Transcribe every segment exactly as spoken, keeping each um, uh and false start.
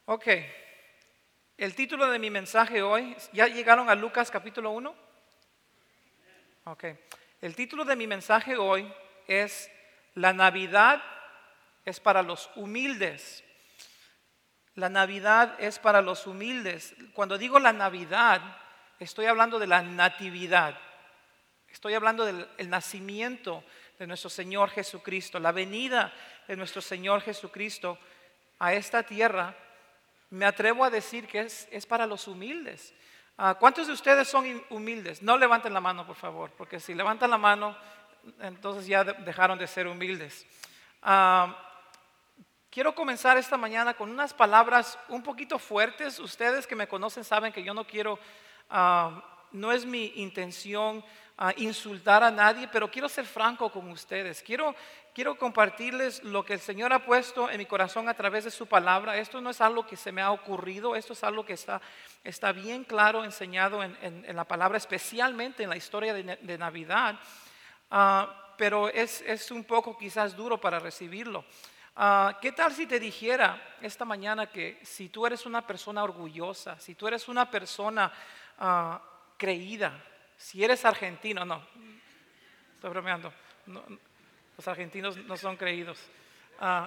Ok, el título de mi mensaje hoy, ¿ya llegaron a Lucas capítulo uno? Ok, el título de mi mensaje hoy es La Navidad es para los humildes. La Navidad es para los humildes. Cuando digo la Navidad, estoy hablando de la natividad. Estoy hablando del el nacimiento de nuestro Señor Jesucristo, la venida de nuestro Señor Jesucristo a esta tierra. Me atrevo a decir que es, es para los humildes. Uh, ¿Cuántos de ustedes son humildes? No levanten la mano, por favor, porque si levantan la mano, entonces ya de, dejaron de ser humildes. Uh, quiero comenzar esta mañana con unas palabras un poquito fuertes. Ustedes que me conocen saben que yo no quiero, uh, no es mi intención uh, insultar a nadie, pero quiero ser franco con ustedes. Quiero Quiero compartirles lo que el Señor ha puesto en mi corazón a través de su palabra. Esto no es algo que se me ha ocurrido, esto es algo que está, está bien claro enseñado en, en, en la palabra, especialmente en la historia de, de Navidad, uh, pero es, es un poco quizás duro para recibirlo. Uh, ¿Qué tal si te dijera esta mañana que si tú eres una persona orgullosa, si tú eres una persona uh, creída, si eres argentino, no, estoy bromeando, no, los argentinos no son creídos. Uh,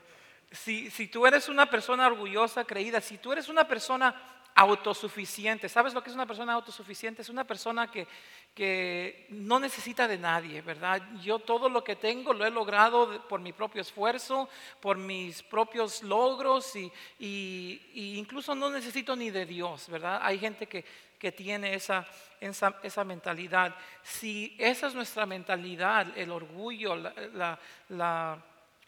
si, si tú eres una persona orgullosa, creída, si tú eres una persona autosuficiente, ¿sabes lo que es una persona autosuficiente? Es una persona que, que no necesita de nadie, ¿verdad? Yo todo lo que tengo lo he logrado por mi propio esfuerzo, por mis propios logros y, y, y incluso no necesito ni de Dios, ¿verdad? Hay gente que, que tiene esa, esa, esa mentalidad. Si esa es nuestra mentalidad, el orgullo, la, la, la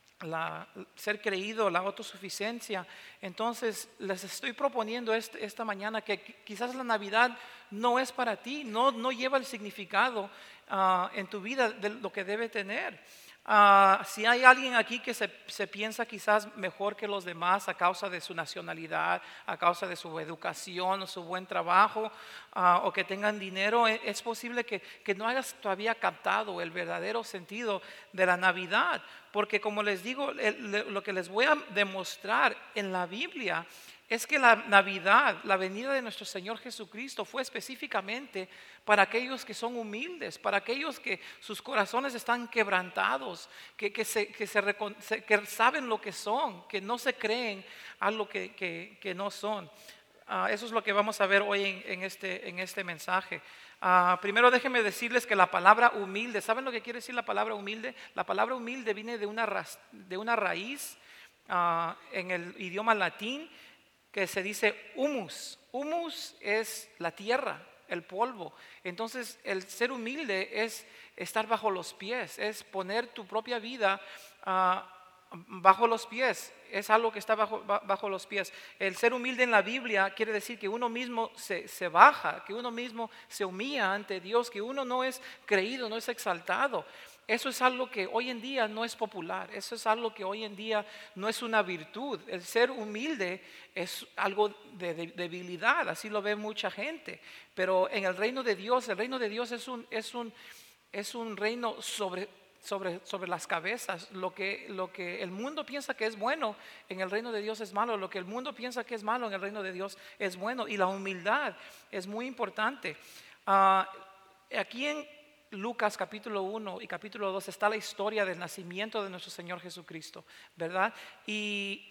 La, ser creído, la autosuficiencia, entonces les estoy proponiendo este, esta mañana que quizás la Navidad no es para ti, no, no lleva el significado uh, en tu vida de lo que debe tener. Uh, si hay alguien aquí que se, se piensa quizás mejor que los demás a causa de su nacionalidad, a causa de su educación o su buen trabajo, uh, o que tengan dinero, es posible que, que no hayas todavía captado el verdadero sentido de la Navidad. Porque como les digo, lo que les voy a demostrar en la Biblia es que la Navidad, la venida de nuestro Señor Jesucristo fue específicamente para aquellos que son humildes, para aquellos que sus corazones están quebrantados, que, que, se, que, se, que saben lo que son, que no se creen a lo que, que, que no son. Uh, eso es lo que vamos a ver hoy en, en, este, en este mensaje. Uh, primero déjenme decirles que la palabra humilde, ¿saben lo que quiere decir la palabra humilde? La palabra humilde viene de una, ra, de una raíz uh, en el idioma latín que se dice humus. Humus es la tierra, el polvo. Entonces el ser humilde es estar bajo los pies, es poner tu propia vida uh, bajo los pies. Es algo que está bajo, bajo los pies. El ser humilde en la Biblia quiere decir que uno mismo se, se baja, que uno mismo se humilla ante Dios, que uno no es creído, no es exaltado. Eso es algo que hoy en día no es popular, eso es algo que hoy en día no es una virtud. El ser humilde es algo de, de debilidad, así lo ve mucha gente. Pero en el reino de Dios, el reino de Dios es un, es un, es un reino sobre Sobre, sobre las cabezas. Lo que, lo que el mundo piensa que es bueno, en el reino de Dios es malo. Lo que el mundo piensa que es malo, en el reino de Dios es bueno. Y la humildad es muy importante. Uh, aquí en Lucas capítulo uno y capítulo dos está la historia del nacimiento de nuestro Señor Jesucristo, ¿verdad? Y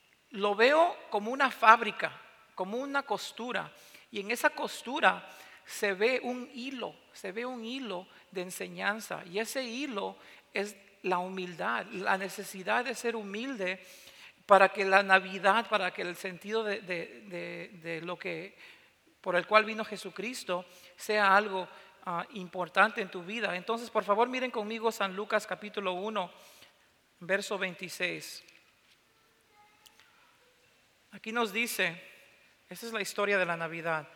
lo veo como una fábrica, como una costura. Y en esa costura se ve un hilo, se ve un hilo de enseñanza, y ese hilo es la humildad, la necesidad de ser humilde para que la Navidad, para que el sentido de, de, de, de lo que por el cual vino Jesucristo sea algo uh, importante en tu vida. Entonces, por favor, miren conmigo San Lucas capítulo uno, verso veintiséis. Aquí nos dice, esta es la historia de la Navidad.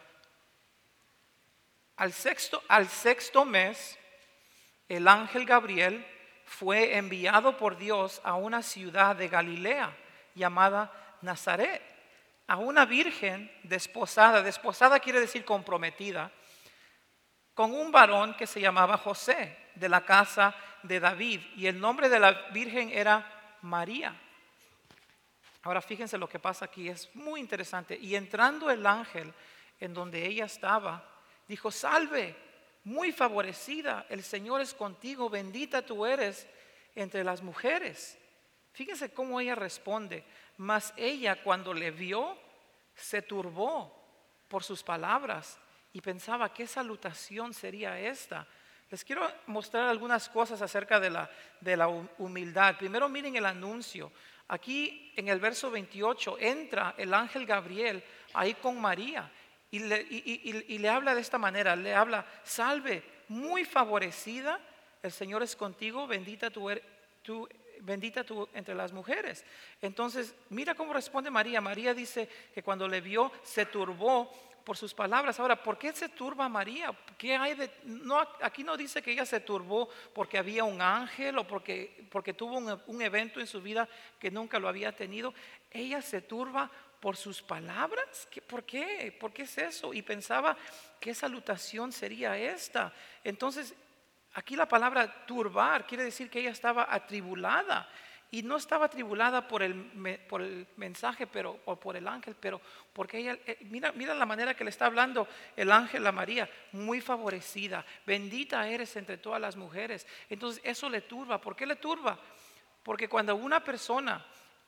Al sexto, al sexto mes, el ángel Gabriel fue enviado por Dios a una ciudad de Galilea llamada Nazaret, a una virgen desposada. Desposada quiere decir comprometida, con un varón que se llamaba José, de la casa de David, y el nombre de la virgen era María. Ahora fíjense lo que pasa aquí, es muy interesante. Y entrando el ángel en donde ella estaba, dijo: salve, muy favorecida, el Señor es contigo, bendita tú eres entre las mujeres. Fíjense cómo ella responde. Mas ella, cuando le vio, se turbó por sus palabras y pensaba: ¿qué salutación sería esta? Les quiero mostrar algunas cosas acerca de la, de la humildad. Primero miren el anuncio. Aquí en el verso veintiocho entra el ángel Gabriel ahí con María y le, y, y, y le habla de esta manera. Le habla: salve, muy favorecida, el Señor es contigo, bendita tú, er, tú, bendita tú entre las mujeres. Entonces mira cómo responde María. María dice que cuando le vio se turbó por sus palabras. Ahora, ¿por qué se turba María? ¿Qué hay de, no, aquí no dice que ella se turbó porque había un ángel o porque, porque tuvo un, un evento en su vida que nunca lo había tenido. Ella se turba por sus palabras. ¿Qué, ¿Por qué? ¿Por qué es eso? Y pensaba: ¿qué salutación sería esta? Entonces, aquí la palabra turbar quiere decir que ella estaba atribulada. Y no estaba atribulada por el, por el mensaje pero, o por el ángel, pero porque ella, mira, mira la manera que le está hablando el ángel a María: muy favorecida, bendita eres entre todas las mujeres. Entonces eso le turba. ¿Por qué le turba? Porque cuando una persona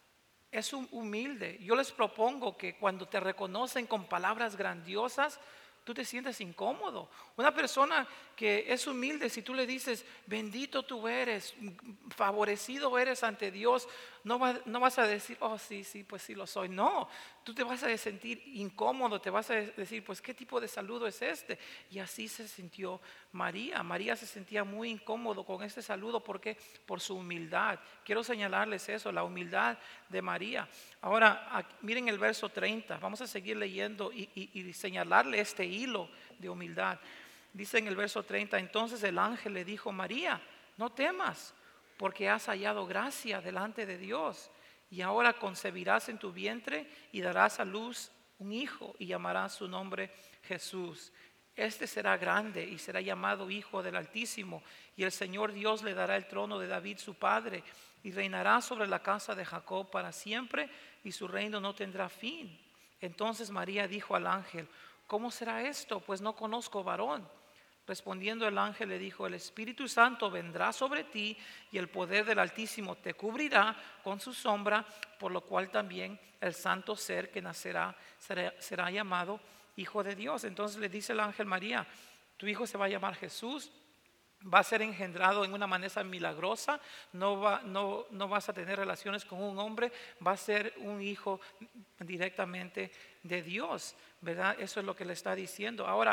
es humilde, yo les propongo que cuando te reconocen con palabras grandiosas, tú te sientes incómodo. Una persona que es humilde, si tú le dices: bendito tú eres, favorecido eres ante Dios, no, va, no vas a decir: oh sí, sí, pues sí lo soy. No, tú te vas a sentir incómodo, te vas a decir: pues qué tipo de saludo es este. Y así se sintió María. María se sentía muy incómodo con este saludo. ¿Por qué? Por su humildad. Quiero señalarles eso, la humildad de María. Ahora aquí, miren el verso treinta. Vamos a seguir leyendo y, y, y señalarle este hilo de humildad. Dice en el verso treinta: entonces el ángel le dijo: María, no temas, porque has hallado gracia delante de Dios, y ahora concebirás en tu vientre y darás a luz un hijo y llamarás su nombre Jesús. Este será grande y será llamado Hijo del Altísimo, y el Señor Dios le dará el trono de David su padre, y reinará sobre la casa de Jacob para siempre, y su reino no tendrá fin. Entonces María dijo al ángel: ¿cómo será esto? Pues no conozco varón. Respondiendo el ángel le dijo: el Espíritu Santo vendrá sobre ti y el poder del Altísimo te cubrirá con su sombra, por lo cual también el santo ser que nacerá será, será llamado Hijo de Dios. Entonces le dice el ángel: María, tu hijo se va a llamar Jesús, va a ser engendrado en una manera milagrosa, no, va, no, no vas a tener relaciones con un hombre, va a ser un hijo directamente de Dios, ¿verdad? Eso es lo que le está diciendo. Ahora,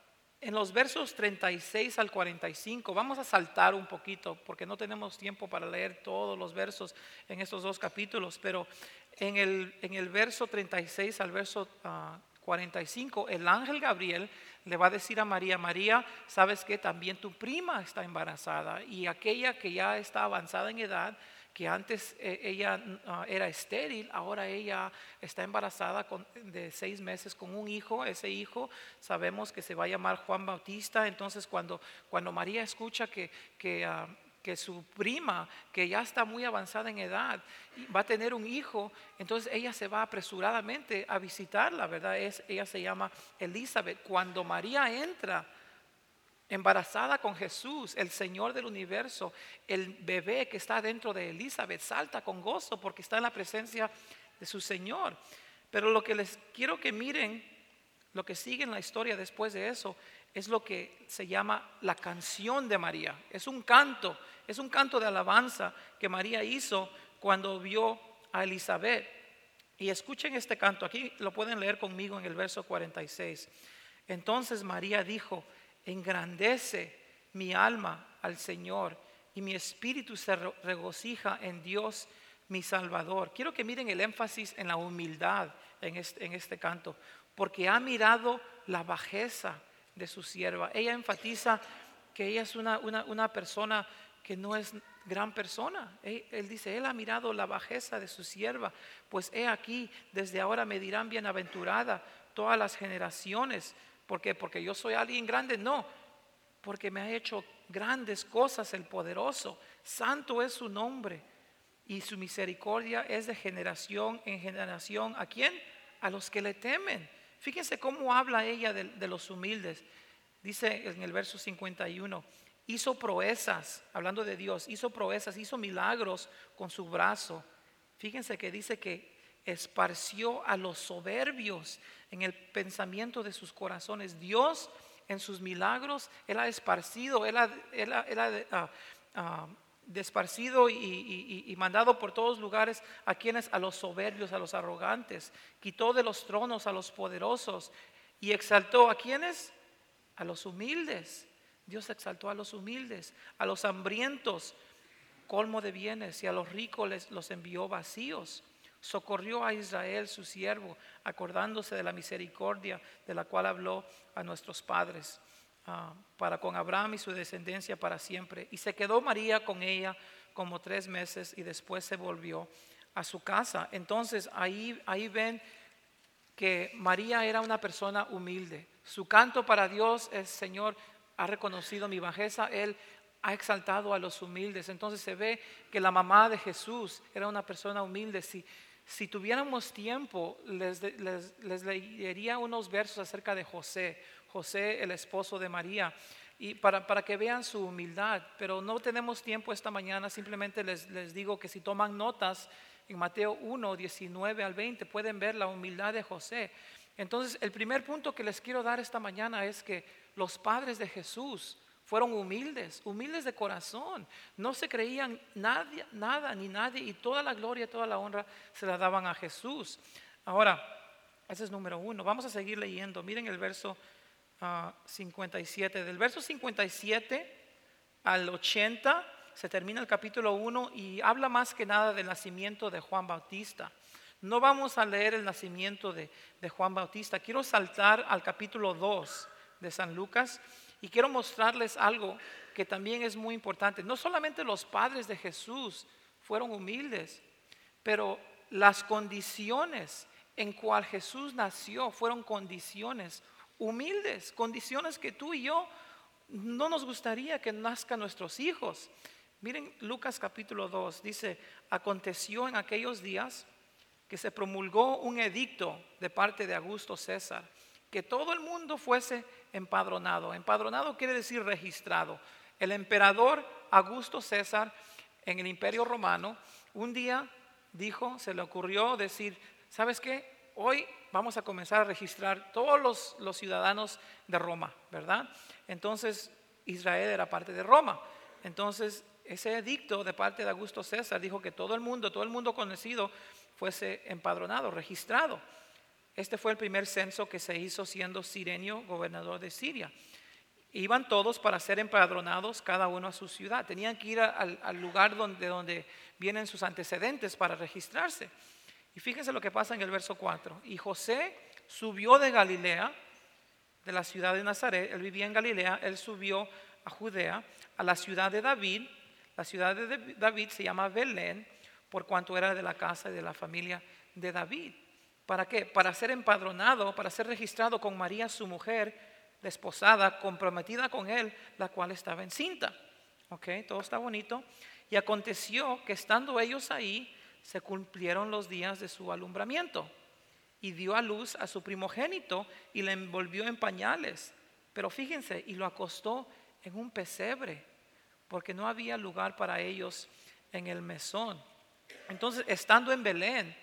en los versos treinta y seis al cuarenta y cinco, vamos a saltar un poquito porque no tenemos tiempo para leer todos los versos en estos dos capítulos, pero en el, en el verso treinta y seis al verso uh, cuarenta y cinco, el ángel Gabriel le va a decir a María: María, sabes que también tu prima está embarazada, y aquella que ya está avanzada en edad, que antes eh, ella uh, era estéril, ahora ella está embarazada con, de seis meses con un hijo. Ese hijo sabemos que se va a llamar Juan Bautista. Entonces cuando, cuando María escucha que, que, uh, que su prima, que ya está muy avanzada en edad, va a tener un hijo, entonces ella se va apresuradamente a visitarla, ¿verdad? Es, ella se llama Elizabeth. Cuando María entra embarazada con Jesús, el Señor del universo, el bebé que está dentro de Elizabeth salta con gozo porque está en la presencia de su Señor. Pero lo que les quiero que miren, lo que sigue en la historia después de eso, es lo que se llama la canción de María. Es un canto, es un canto de alabanza que María hizo cuando vio a Elizabeth. Y escuchen este canto, aquí lo pueden leer conmigo en el verso cuarenta y seis. Entonces María dijo: engrandece mi alma al Señor, y mi espíritu se regocija en Dios mi Salvador. Quiero que miren el énfasis en la humildad en este, en este canto, porque ha mirado la bajeza de su sierva. Ella enfatiza que ella es una, una, una persona que no es gran persona. Él, él dice: él ha mirado la bajeza de su sierva, pues he aquí, desde ahora me dirán bienaventurada todas las generaciones. ¿Por qué? Porque yo soy alguien grande. No, porque me ha hecho grandes cosas el poderoso. Santo es su nombre. y su misericordia es de generación en generación. ¿A quién? A los que le temen. Fíjense cómo habla ella de, de los humildes. Dice en el verso cincuenta y uno, hizo proezas, hablando de Dios, hizo proezas, hizo milagros con su brazo. Fíjense que dice que esparció a los soberbios en el pensamiento de sus corazones. Dios en sus milagros, Él ha esparcido, Él ha, él ha, él ha uh, uh, desparcido y, y, y mandado por todos lugares a quienes, a los soberbios, a los arrogantes. Quitó de los tronos a los poderosos y exaltó a quienes, a los humildes. Dios exaltó a los humildes, a los hambrientos, colmo de bienes, y a los ricos les, los envió vacíos. Socorrió a Israel su siervo, acordándose de la misericordia de la cual habló a nuestros padres, uh, para con Abraham y su descendencia para siempre. Y se quedó María con ella como tres meses y después se volvió a su casa. Entonces ahí, ahí ven que María era una persona humilde. Su canto para Dios es: Señor, ha reconocido mi bajeza, Él ha exaltado a los humildes. Entonces se ve que la mamá de Jesús era una persona humilde. Si, si tuviéramos tiempo, les, les, les leería unos versos acerca de José, José el esposo de María, y para, para que vean su humildad. Pero no tenemos tiempo esta mañana, simplemente les, les digo que si toman notas, en Mateo uno, diecinueve al veinte, pueden ver la humildad de José. Entonces el primer punto que les quiero dar esta mañana es que los padres de Jesús fueron humildes, humildes de corazón. No se creían nadie, nada ni nadie, y toda la gloria, toda la honra se la daban a Jesús. Ahora, ese es número uno. Vamos a seguir leyendo. Miren el verso uh, cincuenta y siete. Del verso cincuenta y siete al ochenta se termina el capítulo uno y habla más que nada del nacimiento de Juan Bautista. No vamos a leer el nacimiento de, de Juan Bautista. Quiero saltar al capítulo dos de San Lucas y quiero mostrarles algo que también es muy importante. No solamente los padres de Jesús fueron humildes, pero las condiciones en cual Jesús nació fueron condiciones humildes, condiciones que tú y yo no nos gustaría que nazcan nuestros hijos. Miren Lucas capítulo dos, dice: aconteció en aquellos días que se promulgó un edicto de parte de Augusto César, que todo el mundo fuese empadronado. Empadronado quiere decir registrado. El emperador Augusto César en el Imperio Romano un día dijo, se le ocurrió decir: ¿sabes qué? Hoy vamos a comenzar a registrar todos los, los ciudadanos de Roma, ¿verdad? Entonces Israel era parte de Roma. Entonces ese edicto de parte de Augusto César dijo que todo el mundo, todo el mundo conocido fuese empadronado, registrado. Este fue el primer censo que se hizo siendo Cirenio gobernador de Siria. Iban todos para ser empadronados, cada uno a su ciudad. Tenían que ir al, al lugar donde, donde vienen sus antecedentes para registrarse. Y fíjense lo que pasa en el verso cuatro. Y José subió de Galilea, de la ciudad de Nazaret. Él vivía en Galilea. Él subió a Judea, a la ciudad de David. La ciudad de David se llama Belén, por cuanto era de la casa y de la familia de David. ¿Para qué? Para ser empadronado, para ser registrado con María, su mujer, desposada, comprometida con él, la cual estaba encinta. Ok, todo está bonito. Y aconteció que estando ellos ahí, se cumplieron los días de su alumbramiento. Y dio a luz a su primogénito y le envolvió en pañales. Pero fíjense, y lo acostó en un pesebre, porque no había lugar para ellos en el mesón. Entonces, estando en Belén,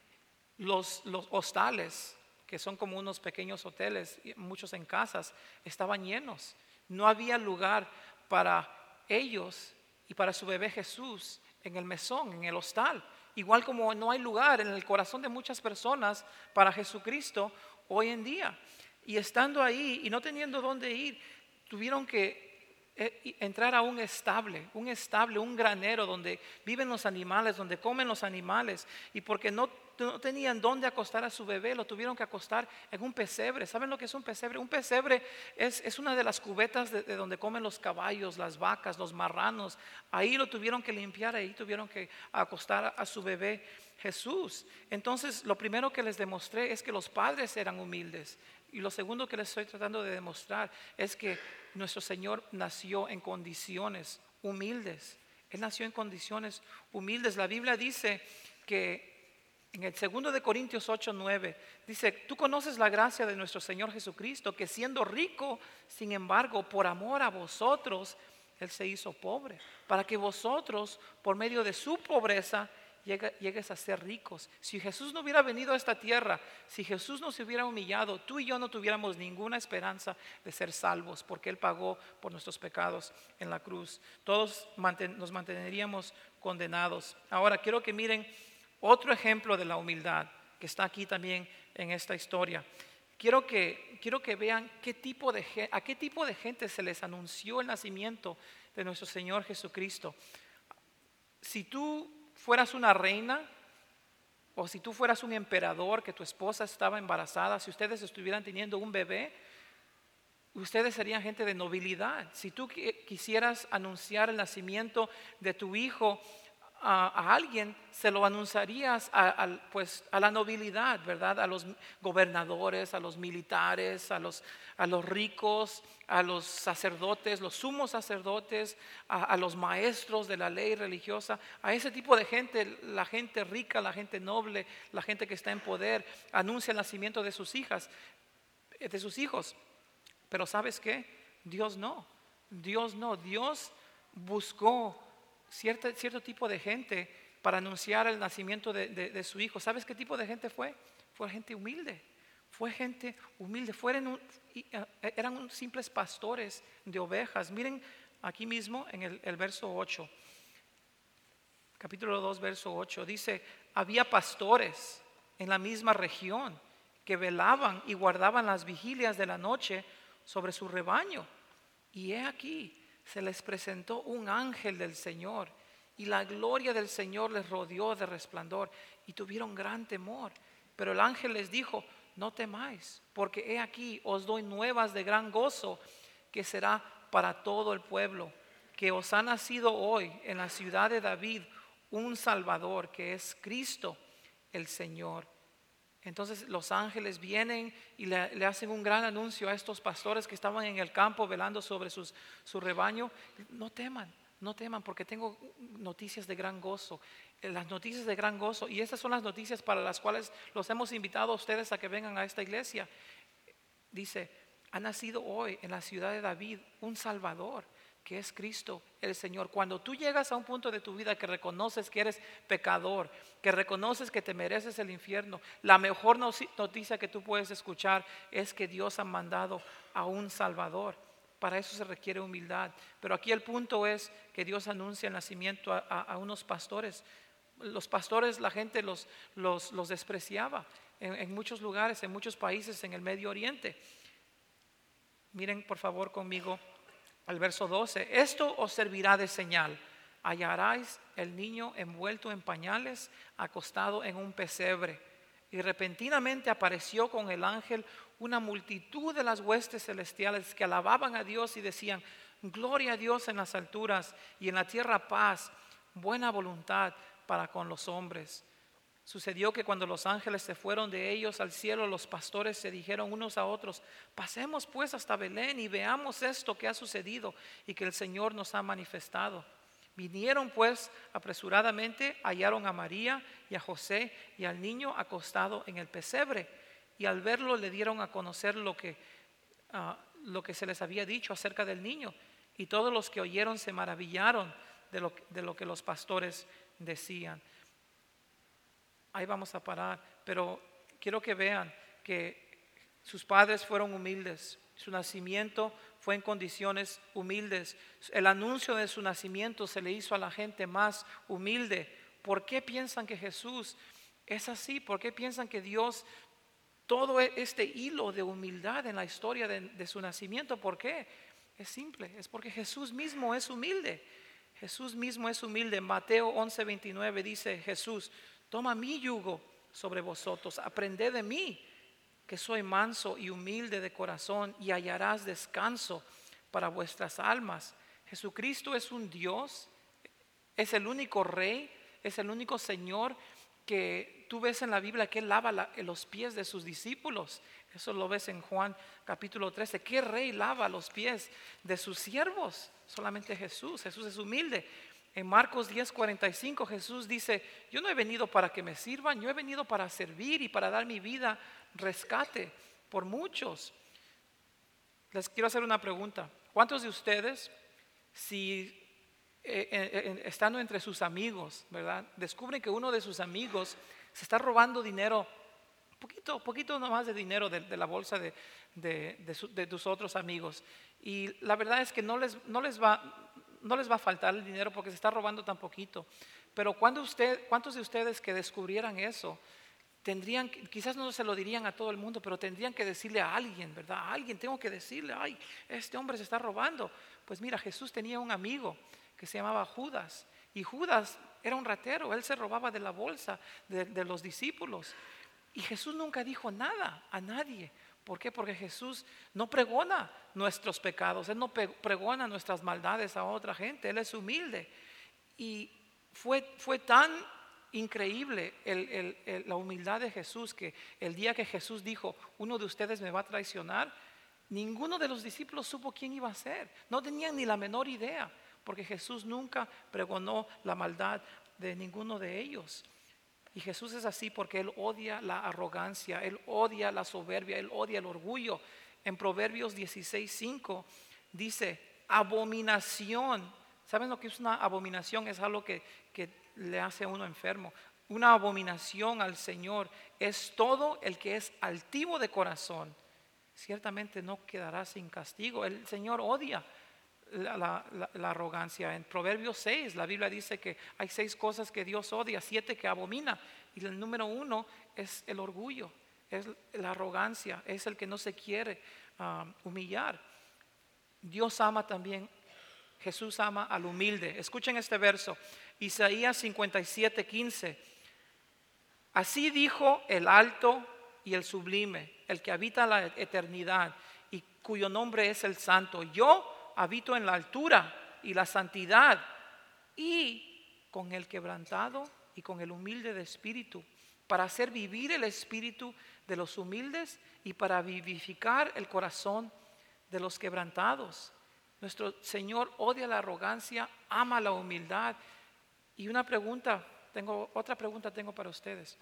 los, los hostales, que son como unos pequeños hoteles, muchos en casas, estaban llenos. No había lugar para ellos y para su bebé Jesús en el mesón, en el hostal. Igual como no hay lugar en el corazón de muchas personas para Jesucristo hoy en día. Y estando ahí y no teniendo dónde ir, tuvieron que entrar a un estable, un estable, un granero donde viven los animales, donde comen los animales. Y porque no, no tenían dónde acostar a su bebé, lo tuvieron que acostar en un pesebre. ¿Saben lo que es un pesebre? Un pesebre es, es una de las cubetas de, de donde comen los caballos, las vacas, los marranos. Ahí lo tuvieron que limpiar, ahí tuvieron que acostar a, a su bebé Jesús. Entonces, lo primero que les demostré es que los padres eran humildes. Y lo segundo que les estoy tratando de demostrar es que nuestro Señor nació en condiciones humildes. Él nació en condiciones humildes. La Biblia dice que en el segundo de Corintios ocho, nueve dice: tú conoces la gracia de nuestro Señor Jesucristo, que siendo rico, sin embargo, por amor a vosotros, Él se hizo pobre, para que vosotros, por medio de su pobreza, llegue- llegues a ser ricos. Si Jesús no hubiera venido a esta tierra, si Jesús no se hubiera humillado, tú y yo no tuviéramos ninguna esperanza de ser salvos, porque Él pagó por nuestros pecados en la cruz. Todos manten- nos manteneríamos condenados. Ahora quiero que miren otro ejemplo de la humildad que está aquí también en esta historia. Quiero que, quiero que vean qué tipo de, gen- a qué tipo de gente se les anunció el nacimiento de nuestro Señor Jesucristo. Si tú fueras una reina, o si tú fueras un emperador, que tu esposa estaba embarazada, si ustedes estuvieran teniendo un bebé, ustedes serían gente de nobilidad. Si tú qui- quisieras anunciar el nacimiento de tu hijo a, a alguien, se lo anunciarías a, al- pues, a la nobilidad, ¿verdad? A los gobernadores, a los militares, a los, a los ricos, a los sacerdotes, los sumos sacerdotes, a, a los maestros de la ley religiosa. A ese tipo de gente, la gente rica, la gente noble, la gente que está en poder, anuncia el nacimiento de sus hijas, de sus hijos. Pero ¿sabes qué? Dios no, Dios no, Dios buscó cierto, cierto tipo de gente para anunciar el nacimiento de, de- de su hijo. ¿Sabes qué tipo de gente fue? Fue gente humilde, fue gente humilde, fueron un- y, eh, eran un- simples pastores de ovejas. Miren aquí mismo en el, el verso ocho, capítulo dos, verso ocho, dice: había pastores en la misma región que velaban y guardaban las vigilias de la noche sobre su rebaño. Y he aquí, se les presentó un ángel del Señor, y la gloria del Señor les rodeó de resplandor, y tuvieron gran temor. Pero el ángel les dijo: no temáis, porque he aquí os doy nuevas de gran gozo, que será para todo el pueblo, que os ha nacido hoy en la ciudad de David un Salvador, que es Cristo el Señor. Entonces los ángeles vienen y le, le hacen un gran anuncio a estos pastores que estaban en el campo velando sobre sus, su rebaño: no teman, no teman, porque tengo noticias de gran gozo. Eh, Las noticias de gran gozo, y estas son las noticias para las cuales los hemos invitado a ustedes a que vengan a esta iglesia. Dice: ha nacido hoy en la ciudad de David un Salvador, que es Cristo el Señor. Cuando tú llegas a un punto de tu vida que reconoces que eres pecador, que reconoces que te mereces el infierno, la mejor noticia que tú puedes escuchar es que Dios ha mandado a un Salvador. Para eso se requiere humildad. Pero aquí el punto es que Dios anuncia el nacimiento a, a, a unos pastores. Los pastores, la gente los, los, los despreciaba en, en muchos lugares, en muchos países en el Medio Oriente. Miren por favor conmigo al verso doce: esto os servirá de señal: hallaréis el niño envuelto en pañales, acostado en un pesebre. Y repentinamente apareció con el ángel una multitud de las huestes celestiales, que alababan a Dios y decían: gloria a Dios en las alturas, y en la tierra paz, buena voluntad para con los hombres. Sucedió que cuando los ángeles se fueron de ellos al cielo, los pastores se dijeron unos a otros: pasemos pues hasta Belén y veamos esto que ha sucedido y que el Señor nos ha manifestado. Vinieron pues apresuradamente, hallaron a María y a José y al niño acostado en el pesebre, y al verlo le dieron a conocer lo que, uh, lo que se les había dicho acerca del niño. Y todos los que oyeron se maravillaron de lo, de lo que los pastores decían. Ahí vamos a parar, pero quiero que vean que sus padres fueron humildes, su nacimiento fue en condiciones humildes, el anuncio de su nacimiento se le hizo a la gente más humilde. ¿Por qué piensan que Jesús es así? ¿Por qué piensan que Dios, todo este hilo de humildad en la historia de, de su nacimiento? ¿Por qué? Es simple, es porque Jesús mismo es humilde. Jesús mismo es humilde. Mateo once veintinueve dice Jesús: toma mi yugo sobre vosotros, aprended de mí, que soy manso y humilde de corazón, y hallarás descanso para vuestras almas. Jesucristo es un Dios, es el único Rey, es el único Señor que tú ves en la Biblia que Él lava la, los pies de sus discípulos. Eso lo ves en Juan capítulo trece. ¿Qué rey lava los pies de sus siervos? Solamente Jesús. Jesús es humilde. En Marcos diez cuarenta y cinco Jesús dice, yo no he venido para que me sirvan, yo he venido para servir y para dar mi vida rescate por muchos. Les quiero hacer una pregunta. ¿Cuántos de ustedes, si eh, eh, estando entre sus amigos, ¿verdad?, descubren que uno de sus amigos se está robando dinero, poquito, poquito nomás de dinero de, de la bolsa de, de, de, su, de tus otros amigos, y la verdad es que no les, no les va, no les va a faltar el dinero porque se está robando tan poquito, pero cuando usted, ¿cuántos de ustedes que descubrieran eso tendrían, quizás no se lo dirían a todo el mundo, pero tendrían que decirle a alguien, ¿verdad? A alguien tengo que decirle, ay, este hombre se está robando? Pues mira, Jesús tenía un amigo que se llamaba Judas, y Judas era un ratero, él se robaba de la bolsa de, de los discípulos, y Jesús nunca dijo nada a nadie. ¿Por qué? Porque Jesús no pregona nuestros pecados, Él no pregona nuestras maldades a otra gente, Él es humilde. Y fue, fue tan increíble el, el, el, la humildad de Jesús, que el día que Jesús dijo, uno de ustedes me va a traicionar, ninguno de los discípulos supo quién iba a ser, no tenían ni la menor idea, porque Jesús nunca pregonó la maldad de ninguno de ellos. Y Jesús es así porque Él odia la arrogancia, Él odia la soberbia, Él odia el orgullo. En Proverbios dieciséis cinco dice, abominación. ¿Saben lo que es una abominación? Es algo que, que le hace a uno enfermo. Una abominación al Señor es todo el que es altivo de corazón. Ciertamente no quedará sin castigo. El Señor odia La, la, la, la arrogancia. En Proverbios seis la Biblia dice que hay seis cosas que Dios odia, siete que abomina, y el número uno es el orgullo, es la arrogancia, es el que no se quiere uh, humillar. Dios ama también, Jesús ama al humilde. Escuchen este verso, Isaías cincuenta y siete quince. Así dijo el alto y el sublime, el que habita la eternidad y cuyo nombre es el Santo. Yo habito en la altura y la santidad, y con el quebrantado y con el humilde de espíritu, para hacer vivir el espíritu de los humildes y para vivificar el corazón de los quebrantados. Nuestro Señor odia la arrogancia, ama la humildad. Y una pregunta, tengo otra pregunta tengo para ustedes.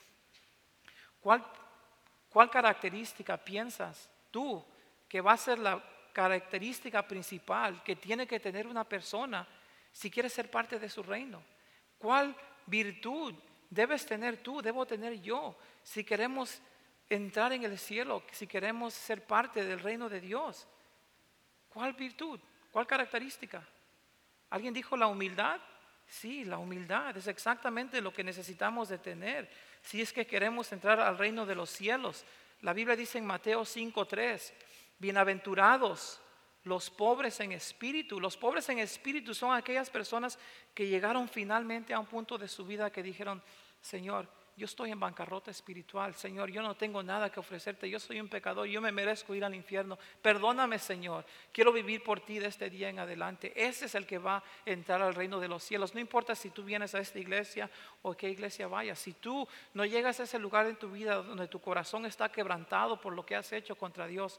¿Cuál, cuál característica piensas tú que va a ser la característica principal que tiene que tener una persona si quiere ser parte de su reino? ¿Cuál virtud debes tener tú, debo tener yo, si queremos entrar en el cielo, si queremos ser parte del reino de Dios? ¿Cuál virtud? ¿Cuál característica? ¿Alguien dijo la humildad? Sí, la humildad es exactamente lo que necesitamos de tener si es que queremos entrar al reino de los cielos. La Biblia dice en Mateo cinco tres, bienaventurados los pobres en espíritu. Los pobres en espíritu son aquellas personas que llegaron finalmente a un punto de su vida que dijeron, Señor, yo estoy en bancarrota espiritual, Señor, yo no tengo nada que ofrecerte, yo soy un pecador, yo me merezco ir al infierno, perdóname, Señor, quiero vivir por ti de este día en adelante. Ese es el que va a entrar al reino de los cielos. No importa si tú vienes a esta iglesia o qué iglesia vayas, si tú no llegas a ese lugar en tu vida donde tu corazón está quebrantado por lo que has hecho contra Dios,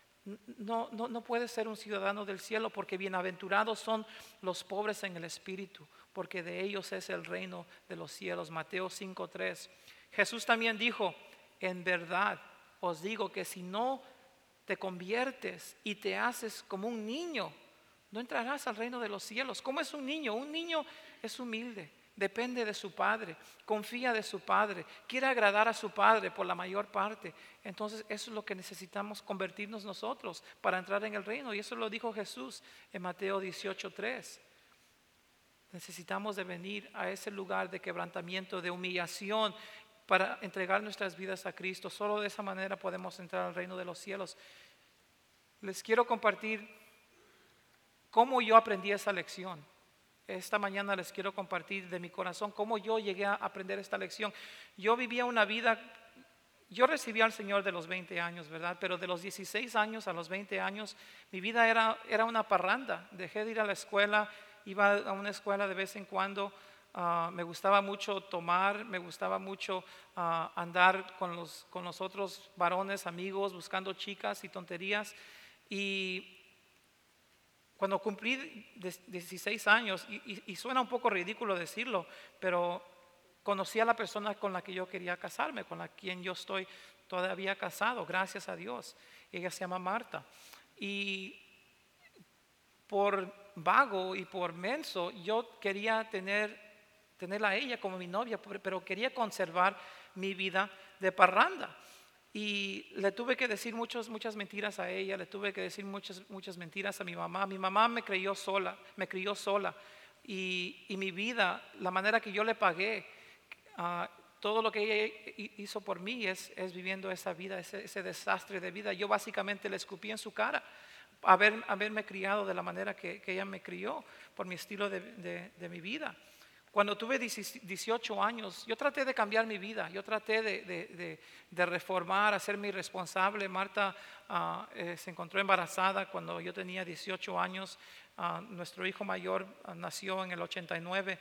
No, no, no puedes ser un ciudadano del cielo, porque bienaventurados son los pobres en el espíritu, porque de ellos es el reino de los cielos. Mateo cinco tres. Jesús también dijo, en verdad os digo que si no te conviertes y te haces como un niño, no entrarás al reino de los cielos. ¿Cómo es un niño? Un niño es humilde, depende de su padre, confía de su padre, quiere agradar a su padre por la mayor parte. Entonces eso es lo que necesitamos convertirnos nosotros para entrar en el reino, y eso lo dijo Jesús en Mateo dieciocho tres. Necesitamos de venir a ese lugar de quebrantamiento, de humillación, para entregar nuestras vidas a Cristo. Solo de esa manera podemos entrar al reino de los cielos. Les quiero compartir cómo yo aprendí esa lección. Esta mañana les quiero compartir de mi corazón cómo yo llegué a aprender esta lección. Yo vivía una vida, yo recibí al Señor de los veinte años, ¿verdad? Pero de los dieciséis años a los veinte años, mi vida era, era una parranda. Dejé de ir a la escuela, iba a una escuela de vez en cuando. Uh, me gustaba mucho tomar, me gustaba mucho uh, andar con los, con los otros varones, amigos, buscando chicas y tonterías. Y cuando cumplí dieciséis años, y, y, y suena un poco ridículo decirlo, pero conocí a la persona con la que yo quería casarme, con la quien yo estoy todavía casado, gracias a Dios. Ella se llama Marta. Y por vago y por menso, yo quería tener, tenerla a ella como mi novia, pero quería conservar mi vida de parranda. Y le tuve que decir muchas, muchas mentiras a ella, le tuve que decir muchas, muchas mentiras a mi mamá. Mi mamá me crió sola, me crió sola. Y, y mi vida, la manera que yo le pagué, uh, todo lo que ella hizo por mí es, es viviendo esa vida, ese, ese desastre de vida. Yo básicamente le escupí en su cara haber, haberme criado de la manera que, que ella me crió, por mi estilo de, de, de mi vida. Cuando tuve dieciocho años, yo traté de cambiar mi vida, yo traté de, de, de, de reformar, hacerme responsable. Marta uh, eh, se encontró embarazada cuando yo tenía dieciocho años. Uh, nuestro hijo mayor uh, nació en el ochenta y nueve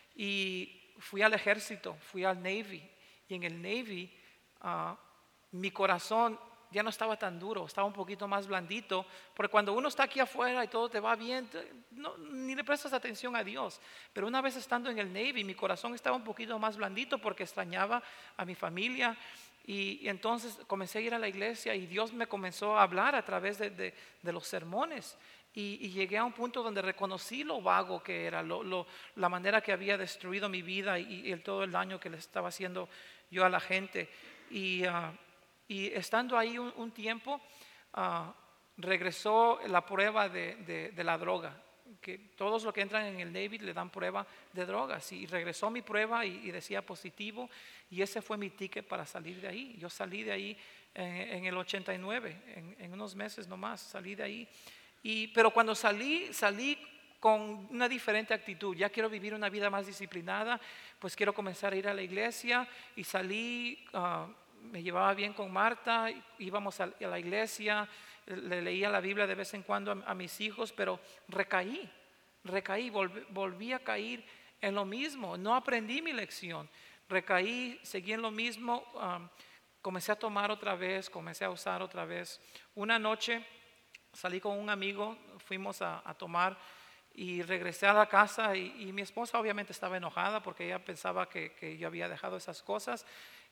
y fui al ejército, fui al Navy. Y en el Navy uh, mi corazón ya no estaba tan duro, estaba un poquito más blandito, porque cuando uno está aquí afuera y todo te va bien, no, ni le prestas atención a Dios. Pero una vez estando en el Navy, mi corazón estaba un poquito más blandito porque extrañaba a mi familia. Y, y entonces comencé a ir a la iglesia y Dios me comenzó a hablar a través de, de, de los sermones. Y, y llegué a un punto donde reconocí lo vago que era, lo, lo, la manera que había destruido mi vida y, y el, todo el daño que le estaba haciendo yo a la gente. Y uh, Y estando ahí un, un tiempo, uh, regresó la prueba de, de, de la droga, que todos los que entran en el Navy le dan prueba de drogas. Y regresó mi prueba y, y decía positivo, y ese fue mi ticket para salir de ahí. Yo salí de ahí en, en el ochenta y nueve, en, en unos meses nomás, salí de ahí. Y, pero cuando salí, salí con una diferente actitud. Ya quiero vivir una vida más disciplinada, pues quiero comenzar a ir a la iglesia, y salí... Uh, me llevaba bien con Marta, íbamos a la iglesia, le leía la Biblia de vez en cuando a, a mis hijos, pero recaí, recaí, volví, volví a caer en lo mismo, no aprendí mi lección, recaí, seguí en lo mismo, um, comencé a tomar otra vez, comencé a usar otra vez. Una noche salí con un amigo, fuimos a, a tomar y regresé a la casa y, y mi esposa obviamente estaba enojada porque ella pensaba que, que yo había dejado esas cosas.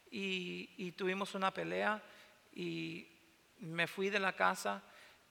Y, y tuvimos una pelea y me fui de la casa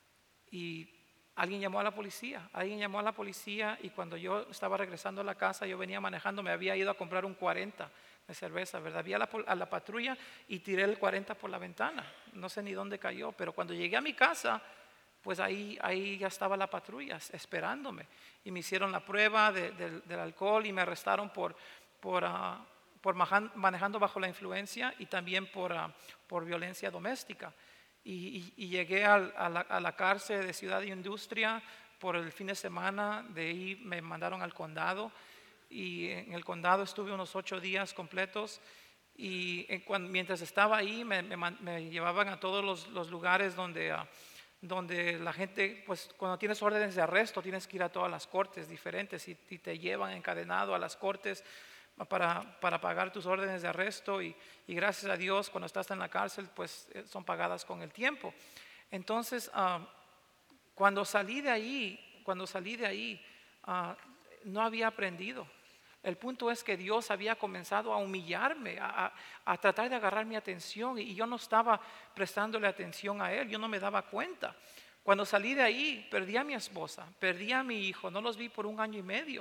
y alguien llamó a la policía, alguien llamó a la policía y cuando yo estaba regresando a la casa, yo venía manejando, me había ido a comprar un cuarenta de cerveza, ¿verdad? Vi a la, a la patrulla y tiré el cuarenta por la ventana, no sé ni dónde cayó, pero cuando llegué a mi casa, pues ahí, ahí ya estaba la patrulla esperándome y me hicieron la prueba de, de, del alcohol y me arrestaron por... por uh, por manejando bajo la influencia y también por, uh, por violencia doméstica. Y, y, y llegué al, a, la, a la cárcel de Ciudad de Industria por el fin de semana, de ahí me mandaron al condado y en el condado estuve unos ocho días completos y en, cuando, mientras estaba ahí me, me, me llevaban a todos los, los lugares donde... Uh, donde la gente, pues cuando tienes órdenes de arresto tienes que ir a todas las cortes diferentes y, y te llevan encadenado a las cortes Para, para pagar tus órdenes de arresto y, y gracias a Dios cuando estás en la cárcel pues son pagadas con el tiempo. Entonces uh, cuando salí de ahí, cuando salí de ahí uh, no había aprendido. El punto es que Dios había comenzado a humillarme, a, a, a tratar de agarrar mi atención y yo no estaba prestándole atención a Él, yo no me daba cuenta. Cuando salí de ahí perdí a mi esposa, perdí a mi hijo, no los vi por un año y medio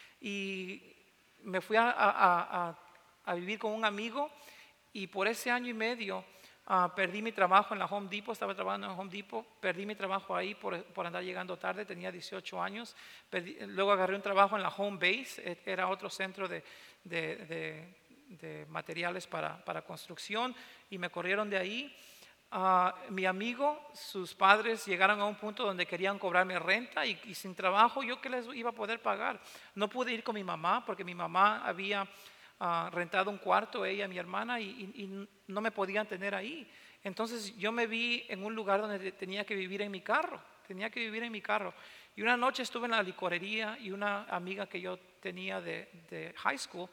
y me fui a, a, a, a vivir con un amigo y por ese año y medio uh, perdí mi trabajo en la Home Depot, estaba trabajando en Home Depot, perdí mi trabajo ahí por, por andar llegando tarde, tenía dieciocho años, perdí, luego agarré un trabajo en la Home Base, era otro centro de, de, de, de materiales para, para construcción y me corrieron de ahí. Uh, mi amigo, sus padres llegaron a un punto donde querían cobrarme renta y, y sin trabajo yo que les iba a poder pagar. No pude ir con mi mamá porque mi mamá había uh, rentado un cuarto, ella, mi hermana, y, y, y no me podían tener ahí. Entonces yo me vi en un lugar donde tenía que vivir en mi carro, tenía que vivir en mi carro. Y una noche estuve en la licorería y una amiga que yo tenía de, de high school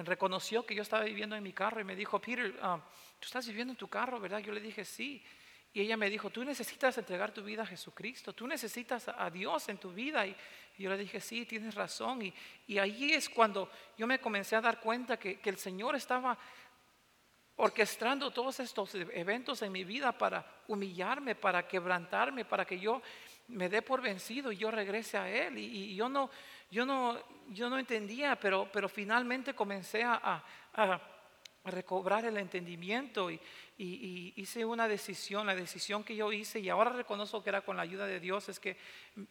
reconoció que yo estaba viviendo en mi carro y me dijo, Peter, um, tú estás viviendo en tu carro, ¿verdad? Yo le dije sí. Y ella me dijo, tú necesitas entregar tu vida a Jesucristo, tú necesitas a Dios en tu vida. Y, y yo le dije, sí, tienes razón. Y, y ahí es cuando yo me comencé a dar cuenta que, que el Señor estaba orquestando todos estos eventos en mi vida para humillarme, para quebrantarme, para que yo me dé por vencido y yo regrese a Él. Y, y yo no, yo no, yo no entendía, pero, pero finalmente comencé a, a, a recobrar el entendimiento y, y, y hice una decisión, la decisión que yo hice y ahora reconozco que era con la ayuda de Dios, es que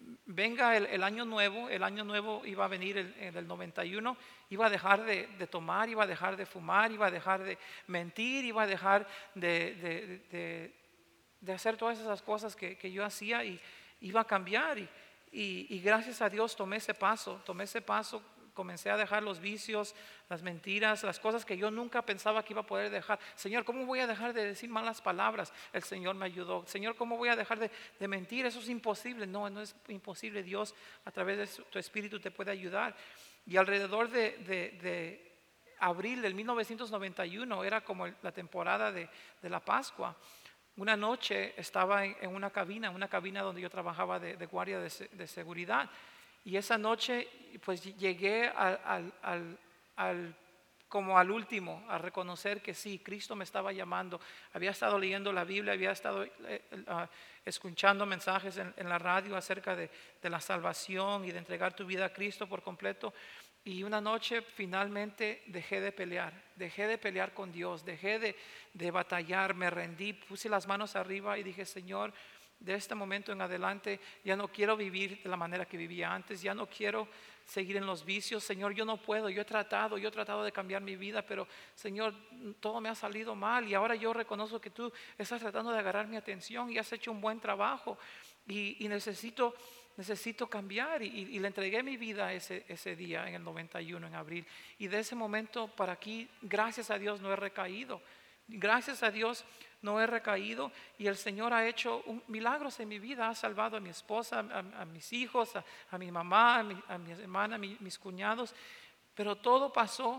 venga el, el año nuevo, el año nuevo iba a venir el, el del noventa y uno, iba a dejar de, de tomar, iba a dejar de fumar, iba a dejar de mentir, iba a dejar de, de, de, de hacer todas esas cosas que, que yo hacía y iba a cambiar y, y, y gracias a Dios tomé ese paso, tomé ese paso. Comencé a dejar los vicios, las mentiras, las cosas que yo nunca pensaba que iba a poder dejar. Señor, ¿cómo voy a dejar de decir malas palabras? El Señor me ayudó. Señor, ¿cómo voy a dejar de, de mentir? Eso es imposible. No, no es imposible. Dios a través de su, tu Espíritu te puede ayudar. Y alrededor de, de, de abril del mil novecientos noventa y uno, era como la temporada de, de la Pascua. Una noche estaba en, en una cabina, una cabina donde yo trabajaba de, de guardia de, de seguridad. Y esa noche pues llegué al, al, al, al, como al último, a reconocer que sí, Cristo me estaba llamando. Había estado leyendo la Biblia, había estado eh, uh, escuchando mensajes en, en la radio acerca de, de la salvación y de entregar tu vida a Cristo por completo. Y una noche finalmente dejé de pelear, dejé de pelear con Dios, dejé de, de batallar, me rendí, puse las manos arriba y dije, Señor, de este momento en adelante ya no quiero vivir de la manera que vivía antes, ya no quiero seguir en los vicios. Señor, yo no puedo, yo he tratado, yo he tratado de cambiar mi vida, pero Señor, todo me ha salido mal y ahora yo reconozco que tú estás tratando de agarrar mi atención y has hecho un buen trabajo y, y necesito, necesito cambiar y, y le entregué mi vida ese, ese día en el noventa y uno, en abril, y de ese momento para aquí, gracias a Dios, no he recaído. Gracias a Dios no he recaído y el Señor ha hecho un, milagros en mi vida, ha salvado a mi esposa, a, a mis hijos, a, a mi mamá, a mi, a mi hermana, a mi, mis cuñados, pero todo pasó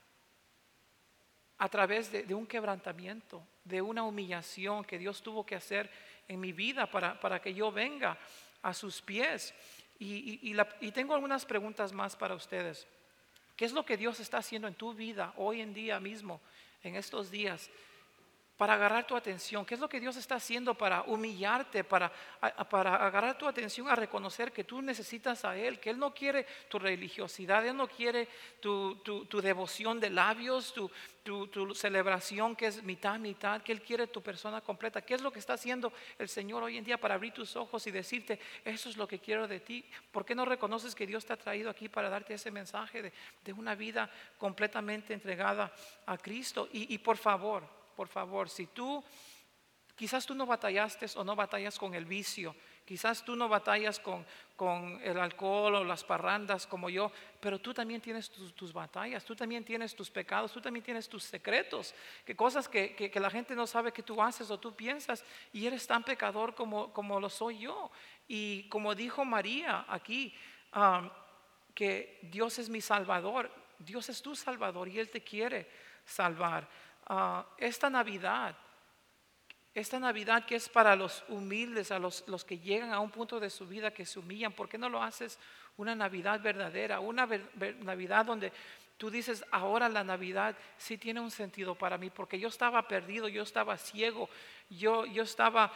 a través de, de un quebrantamiento, de una humillación que Dios tuvo que hacer en mi vida para, para que yo venga a sus pies. Y, y, y, la, y tengo algunas preguntas más para ustedes. ¿Qué es lo que Dios está haciendo en tu vida hoy en día mismo, en estos días, para agarrar tu atención? ¿Qué es lo que Dios está haciendo para humillarte, para, a, para agarrar tu atención a reconocer que tú necesitas a Él, que Él no quiere tu religiosidad, Él no quiere tu, tu, tu devoción de labios, tu, tu, tu celebración que es mitad, mitad, que Él quiere tu persona completa? ¿Qué es lo que está haciendo el Señor hoy en día para abrir tus ojos y decirte, eso es lo que quiero de ti? ¿Por qué no reconoces que Dios te ha traído aquí para darte ese mensaje de, de una vida completamente entregada a Cristo? Y, y por favor, Por favor, si tú, quizás tú no batallaste o no batallas con el vicio, quizás tú no batallas con, con el alcohol o las parrandas como yo, pero tú también tienes tus, tus batallas, tú también tienes tus pecados, tú también tienes tus secretos, que cosas que, que, que la gente no sabe que tú haces o tú piensas y eres tan pecador como, como lo soy yo. Y como dijo María aquí, um, que Dios es mi Salvador, Dios es tu Salvador y Él te quiere salvar. Uh, esta Navidad, esta Navidad que es para los humildes, a los, los que llegan a un punto de su vida que se humillan, ¿por qué no lo haces una Navidad verdadera? Una ver, ver, Navidad donde tú dices, ahora la Navidad sí tiene un sentido para mí, porque yo estaba perdido, yo estaba ciego, yo, yo, estaba,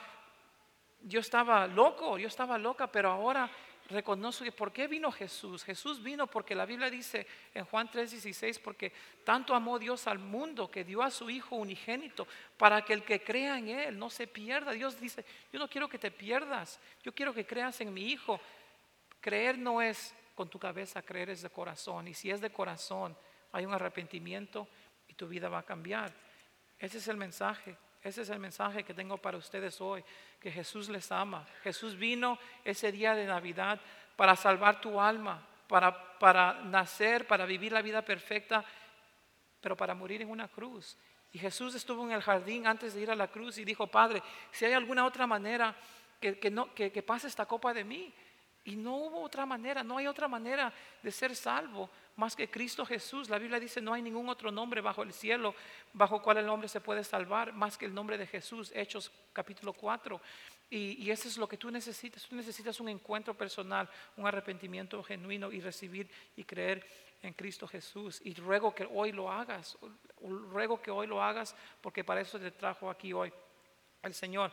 yo estaba loco, yo estaba loca, pero ahora reconozco que por qué vino Jesús. Jesús vino porque la Biblia dice en Juan tres dieciséis, porque tanto amó Dios al mundo que dio a su Hijo unigénito para que el que crea en Él no se pierda. Dios dice, yo no quiero que te pierdas, yo quiero que creas en mi Hijo. Creer no es con tu cabeza, creer es de corazón, y si es de corazón hay un arrepentimiento y tu vida va a cambiar. Ese es el mensaje. Ese es el mensaje que tengo para ustedes hoy, que Jesús les ama. Jesús vino ese día de Navidad para salvar tu alma, para, para nacer, para vivir la vida perfecta, pero para morir en una cruz. Y Jesús estuvo en el jardín antes de ir a la cruz y dijo, Padre, si hay alguna otra manera que, que, no, que, que pase esta copa de mí. Y no hubo otra manera, no hay otra manera de ser salvo más que Cristo Jesús. La Biblia dice, no hay ningún otro nombre bajo el cielo bajo cual el hombre se puede salvar más que el nombre de Jesús. Hechos capítulo cuatro. Y, y eso es lo que tú necesitas. Tú necesitas un encuentro personal, un arrepentimiento genuino y recibir y creer en Cristo Jesús. Y ruego que hoy lo hagas. Ruego que hoy lo hagas, porque para eso te trajo aquí hoy el Señor.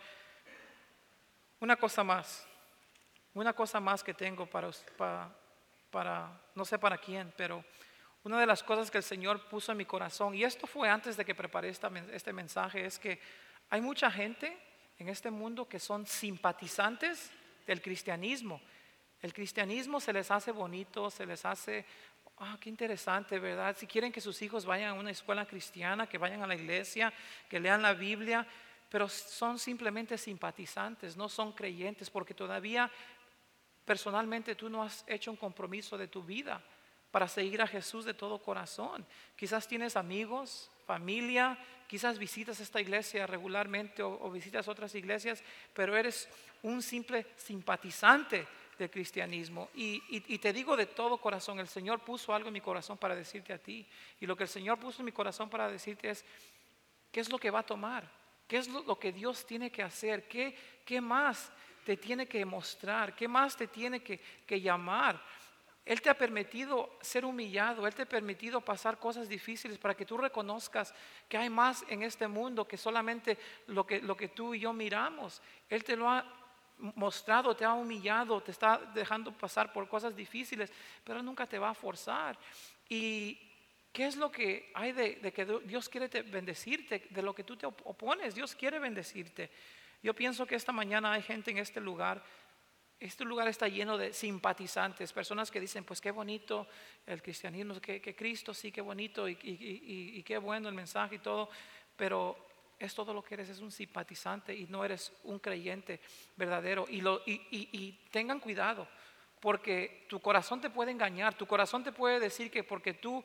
Una cosa más. Una cosa más que tengo para, para, para, no sé para quién, pero una de las cosas que el Señor puso en mi corazón, y esto fue antes de que preparé esta, este mensaje, es que hay mucha gente en este mundo que son simpatizantes del cristianismo. El cristianismo se les hace bonito, se les hace, ah, qué interesante, ¿verdad? Si quieren que sus hijos vayan a una escuela cristiana, que vayan a la iglesia, que lean la Biblia, pero son simplemente simpatizantes, no son creyentes, porque todavía personalmente tú no has hecho un compromiso de tu vida para seguir a Jesús de todo corazón. Quizás tienes amigos, familia, quizás visitas esta iglesia regularmente o, o visitas otras iglesias, pero eres un simple simpatizante del cristianismo. Y, y, y te digo de todo corazón, el Señor puso algo en mi corazón para decirte a ti. Y lo que el Señor puso en mi corazón para decirte es, ¿qué es lo que va a tomar? ¿Qué es lo, lo que Dios tiene que hacer? ¿Qué, qué más te tiene que mostrar? ¿Qué más te tiene que, que llamar? Él te ha permitido ser humillado, Él te ha permitido pasar cosas difíciles para que tú reconozcas que hay más en este mundo que solamente lo que, lo que tú y yo miramos. Él te lo ha mostrado, te ha humillado, te está dejando pasar por cosas difíciles, pero nunca te va a forzar. ¿Y qué es lo que hay de, de que Dios quiere te bendecirte? De lo que tú te opones, Dios quiere bendecirte. Yo pienso que esta mañana hay gente en este lugar. Este lugar está lleno de simpatizantes, personas que dicen, pues qué bonito el cristianismo, que, que Cristo sí, qué bonito y, y, y, y qué bueno el mensaje y todo, pero es todo lo que eres, es un simpatizante y no eres un creyente verdadero. Y, lo, y, y, y tengan cuidado, porque tu corazón te puede engañar, tu corazón te puede decir que porque tú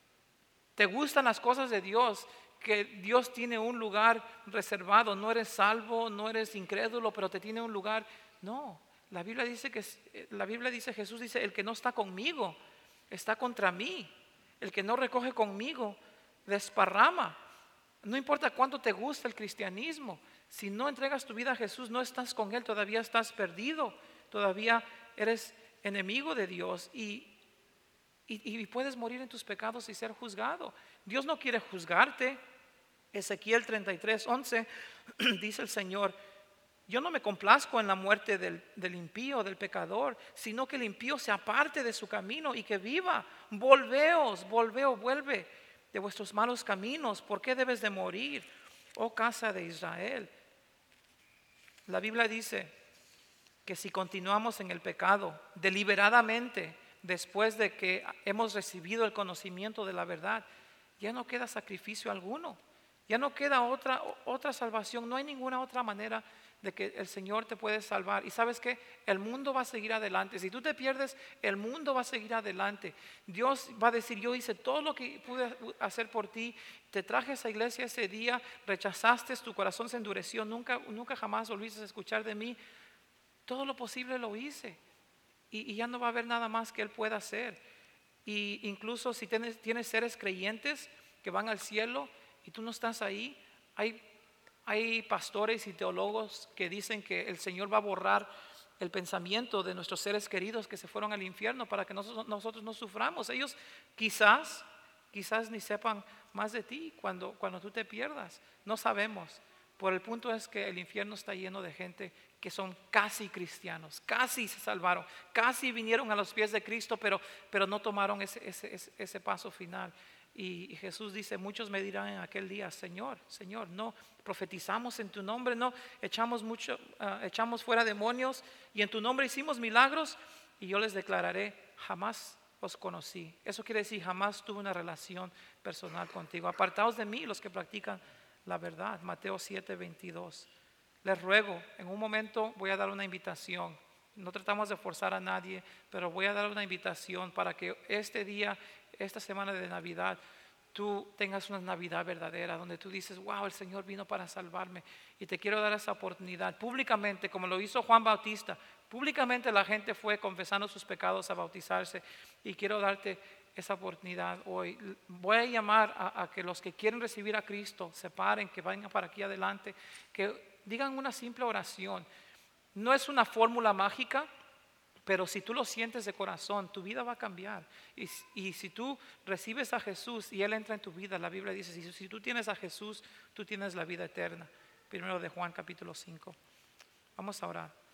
te gustan las cosas de Dios, que Dios tiene un lugar reservado, no eres salvo, no eres incrédulo, pero te tiene un lugar. No, la Biblia dice que la Biblia dice, Jesús dice, el que no está conmigo está contra mí. El que no recoge conmigo desparrama. No importa cuánto te gusta el cristianismo, si no entregas tu vida a Jesús, no estás con Él, todavía estás perdido, todavía eres enemigo de Dios y Y, y puedes morir en tus pecados y ser juzgado. Dios no quiere juzgarte. Ezequiel treinta y tres, once dice el Señor, yo no me complazco en la muerte del, del impío, del pecador, sino que el impío se aparte de su camino y que viva. Volveos, volveos, vuelve de vuestros malos caminos. ¿Por qué debes de morir, oh casa de Israel? La Biblia dice que si continuamos en el pecado deliberadamente, después de que hemos recibido el conocimiento de la verdad, ya no queda sacrificio alguno, ya no queda otra, otra salvación, no hay ninguna otra manera de que el Señor te puede salvar. Y sabes que el mundo va a seguir adelante. Si tú te pierdes, el mundo va a seguir adelante. Dios va a decir, yo hice todo lo que pude hacer por ti, te traje a esa iglesia ese día, rechazaste, tu corazón se endureció, nunca, nunca jamás volviste a escuchar de mí. Todo lo posible lo hice. Y, y ya no va a haber nada más que Él pueda hacer. Y incluso si tienes, tienes seres creyentes que van al cielo y tú no estás ahí, hay, hay pastores y teólogos que dicen que el Señor va a borrar el pensamiento de nuestros seres queridos que se fueron al infierno para que nosotros, nosotros no suframos. Ellos quizás, quizás ni sepan más de ti cuando, cuando tú te pierdas. No sabemos. Por el punto es que el infierno está lleno de gente que son casi cristianos, casi se salvaron, casi vinieron a los pies de Cristo, pero, pero no tomaron ese, ese, ese, ese paso final. Y, y Jesús dice, muchos me dirán en aquel día, Señor, Señor, no profetizamos en tu nombre, no echamos, mucho, uh, echamos fuera demonios y en tu nombre hicimos milagros. Y yo les declararé, jamás os conocí. Eso quiere decir, jamás tuve una relación personal contigo. Apartaos de mí los que practican la verdad. Mateo siete, veintidós. Les ruego, en un momento voy a dar una invitación. No tratamos de forzar a nadie, pero voy a dar una invitación para que este día, esta semana de Navidad, tú tengas una Navidad verdadera, donde tú dices, wow, el Señor vino para salvarme. Y te quiero dar esa oportunidad públicamente, como lo hizo Juan Bautista. Públicamente la gente fue confesando sus pecados a bautizarse. Y quiero darte esa oportunidad hoy. Voy a llamar a, a que los que quieren recibir a Cristo se paren, que vengan para aquí adelante, que digan una simple oración. No es una fórmula mágica, pero si tú lo sientes de corazón, tu vida va a cambiar. Y, y si tú recibes a Jesús y Él entra en tu vida, la Biblia dice, si, si tú tienes a Jesús, tú tienes la vida eterna. Primero de Juan capítulo cinco. Vamos a orar.